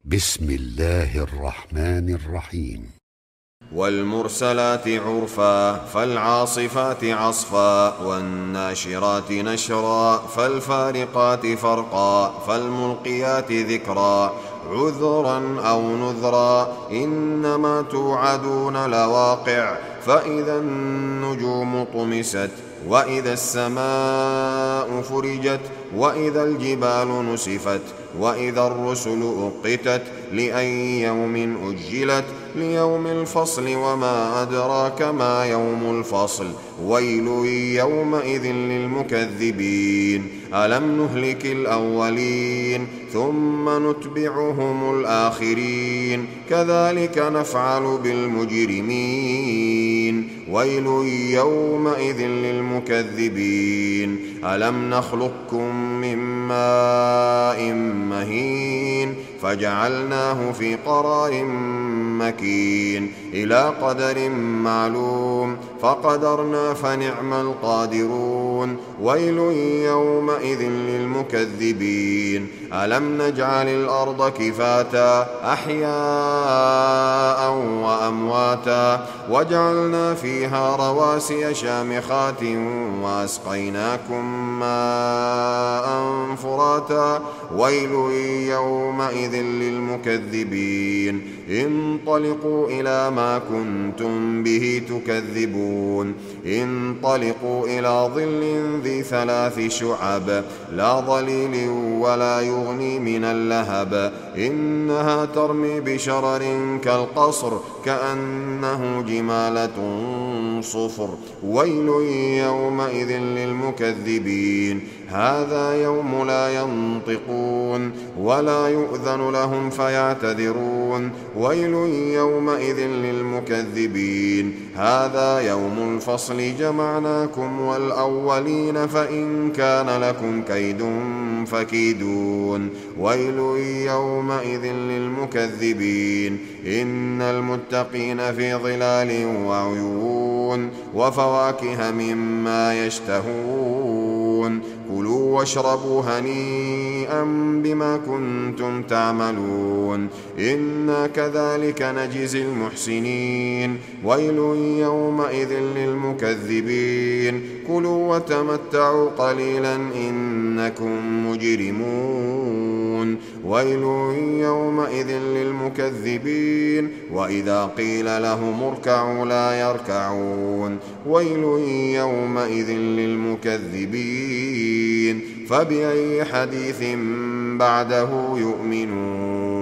بسم الله الرحمن الرحيم. والمرسلات عرفا فالعاصفات عصفا والناشرات نشرا فالفارقات فرقا فالملقيات ذكرا عذرا أو نذرا إنما توعدون لواقع فإذا النجوم طمست وإذا السماء فرجت وإذا الجبال نسفت وإذا الرسل أقتت لأي يوم أجلت ليوم الفصل وما أدراك ما يوم الفصل ويل يومئذ للمكذبين ألم نهلك الأولين ثم نتبعهم الآخرين كذلك نفعل بالمجرمين ويل يومئذ للمكذبين ألم نخلقكم من ماء مهين فجعلناه في قرار مكين إلى قدر معلوم فقدرنا فنعم القادرون ويل يومئذ للمكذبين ألم نجعل الأرض كفاتا أحياء وأمواتا وجعلنا فيها رواسي شامخات وأسقيناكم ماء فراتا ويل يومئذ للمكذبين انطلقوا إلى ما كنتم به تكذبون انطلقوا إلى ظل ذي 3 شعب لا ظليل ولا يغني من اللهب إنها ترمي بشرر كالقصر كأنه جمالة صفر ويل يومئذ للمكذبين هذا يوم لا ينطقون ولا يؤذن لهم فيعتذرون ويل يومئذ للمكذبين هذا يوم الفصل جمعناكم والأولين فإن كان لكم كيد فكيدون ويل يومئذ للمكذبين إن المتقين في ظلال وعيون وفواكه مما يشتهون كلوا واشربوا هنيئا بما كنتم تعملون إنا كذلك نجزي المحسنين ويل يومئذ للمكذبين كلوا وتمتعوا قليلا إنكم مجرمون ويل يومئذ للمكذبين وإذا قيل لهم اركعوا لا يركعون ويل يومئذ للمكذبين فبأي حديث بعده يؤمنون.